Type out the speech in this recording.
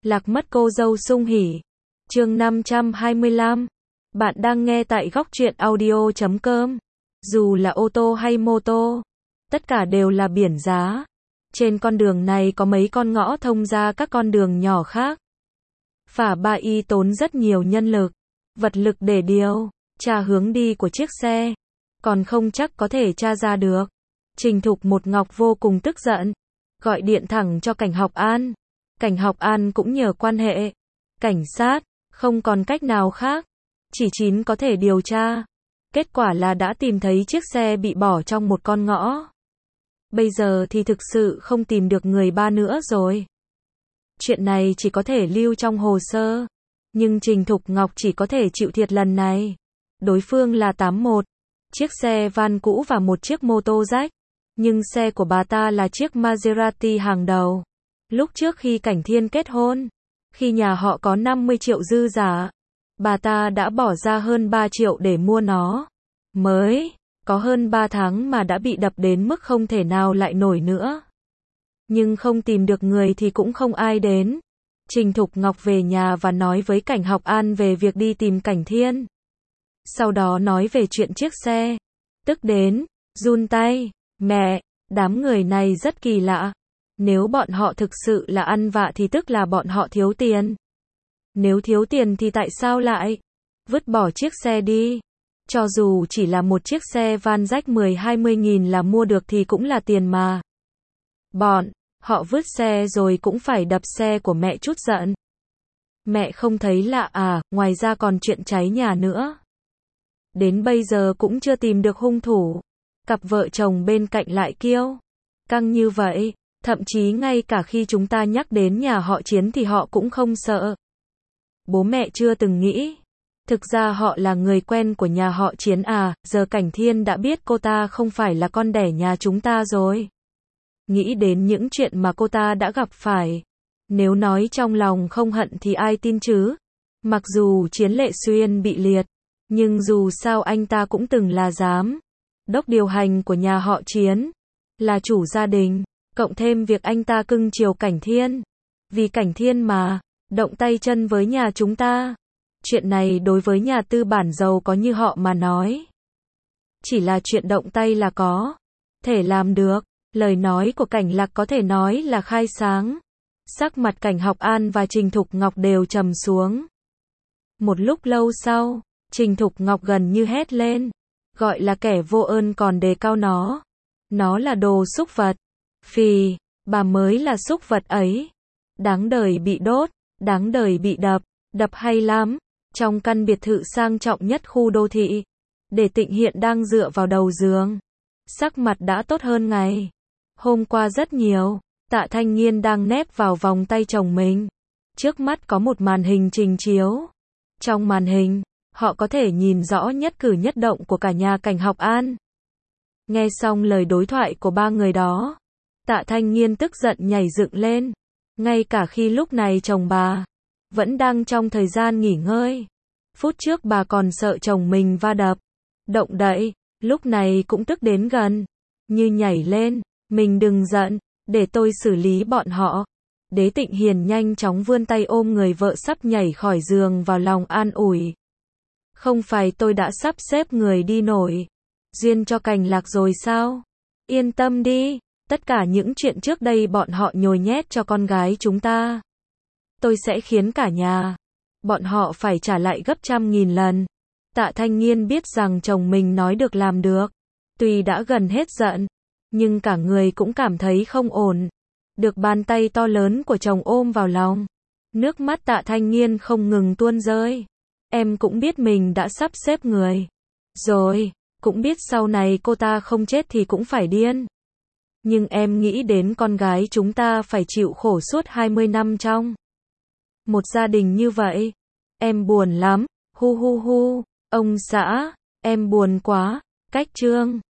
Lạc mất cô dâu sung hỉ. Chương 525. Bạn đang nghe tại góc truyện audio.com. Dù là ô tô hay mô tô, tất cả đều là biển giá. Trên con đường này có mấy con ngõ thông ra các con đường nhỏ khác. Phả Ba Y tốn rất nhiều nhân lực, vật lực để điều tra hướng đi của chiếc xe, còn không chắc có thể tra ra được. Trình Thục Một Ngọc vô cùng tức giận, gọi điện thẳng cho Cảnh Học An. Cảnh Học An cũng nhờ quan hệ cảnh sát, không còn cách nào khác, chỉ chín có thể điều tra. Kết quả là đã tìm thấy chiếc xe bị bỏ trong một con ngõ. Bây giờ thì thực sự không tìm được người ba nữa rồi. Chuyện này chỉ có thể lưu trong hồ sơ, nhưng Trình Thục Ngọc chỉ có thể chịu thiệt lần này. Đối phương là 81, chiếc xe van cũ và một chiếc mô tô rách, nhưng xe của bà ta là chiếc Maserati hàng đầu. Lúc trước khi Cảnh Thiên kết hôn, khi nhà họ có 50 triệu dư giả, bà ta đã bỏ ra hơn 3 triệu để mua nó. Mới có hơn 3 tháng mà đã bị đập đến mức không thể nào lại nổi nữa. Nhưng không tìm được người thì cũng không ai đến. Trình Thục Ngọc về nhà và nói với Cảnh Học An về việc đi tìm Cảnh Thiên. Sau đó nói về chuyện chiếc xe. Tức đến run tay. Mẹ, đám người này rất kỳ lạ. Nếu bọn họ thực sự là ăn vạ thì tức là bọn họ thiếu tiền. Nếu thiếu tiền thì tại sao lại vứt bỏ chiếc xe đi? Cho dù chỉ là một chiếc xe van rách 10-20 nghìn là mua được thì cũng là tiền mà. Bọn họ vứt xe rồi cũng phải đập xe của mẹ chút giận. Mẹ không thấy lạ à, ngoài ra còn chuyện cháy nhà nữa. Đến bây giờ cũng chưa tìm được hung thủ. Cặp vợ chồng bên cạnh lại kiêu căng như vậy, thậm chí ngay cả khi chúng ta nhắc đến nhà họ Chiến thì họ cũng không sợ. Bố mẹ chưa từng nghĩ. Thực ra họ là người quen của nhà họ Chiến à, giờ Cảnh Thiên đã biết cô ta không phải là con đẻ nhà chúng ta rồi. Nghĩ đến những chuyện mà cô ta đã gặp phải. Nếu nói trong lòng không hận thì ai tin chứ. Mặc dù Chiến Lệ Xuyên bị liệt, nhưng dù sao anh ta cũng từng là giám đốc điều hành của nhà họ Chiến, là chủ gia đình, cộng thêm việc anh ta cưng chiều Cảnh Thiên. Vì Cảnh Thiên mà động tay chân với nhà chúng ta. Chuyện này đối với nhà tư bản giàu có như họ mà nói, chỉ là chuyện động tay là có thể làm được. Lời nói của Cảnh Lạc có thể nói là khai sáng. Sắc mặt Cảnh Học An và Trình Thục Ngọc đều trầm xuống. Một lúc lâu sau, Trình Thục Ngọc gần như hét lên, gọi là kẻ vô ơn còn đề cao nó. Nó là đồ súc vật. Phì, bà mới là súc vật ấy. Đáng đời bị đốt, đáng đời bị đập, đập hay lắm. Trong căn biệt thự sang trọng nhất khu đô thị, Để Tịnh hiện đang dựa vào đầu giường. Sắc mặt đã tốt hơn ngày hôm qua rất nhiều. Tạ Thanh Nghiên đang nép vào vòng tay chồng mình. Trước mắt có một màn hình trình chiếu. Trong màn hình, họ có thể nhìn rõ nhất cử nhất động của cả nhà Cảnh Học An. Nghe xong lời đối thoại của ba người đó, Tạ Thanh Nghiên tức giận nhảy dựng lên. Ngay cả khi lúc này chồng bà vẫn đang trong thời gian nghỉ ngơi. Phút trước bà còn sợ chồng mình va đập, động đậy, lúc này cũng tức đến gần như nhảy lên. Mình đừng giận, để tôi xử lý bọn họ. Đế Tịnh Hiền nhanh chóng vươn tay ôm người vợ sắp nhảy khỏi giường vào lòng an ủi. Không phải tôi đã sắp xếp người đi nổi duyên cho Cảnh Lạc rồi sao? Yên tâm đi, tất cả những chuyện trước đây bọn họ nhồi nhét cho con gái chúng ta, tôi sẽ khiến cả nhà bọn họ phải trả lại gấp 100.000 lần. Tạ Thanh Nghiên biết rằng chồng mình nói được làm được. Tuy đã gần hết giận, nhưng cả người cũng cảm thấy không ổn. Được bàn tay to lớn của chồng ôm vào lòng, nước mắt Tạ Thanh Nghiên không ngừng tuôn rơi. Em cũng biết mình đã sắp xếp người rồi, cũng biết sau này cô ta không chết thì cũng phải điên. Nhưng em nghĩ đến con gái chúng ta phải chịu khổ suốt 20 năm trong một gia đình như vậy. Em buồn lắm, hu hu hu. Ông xã, em buồn quá. Cách chương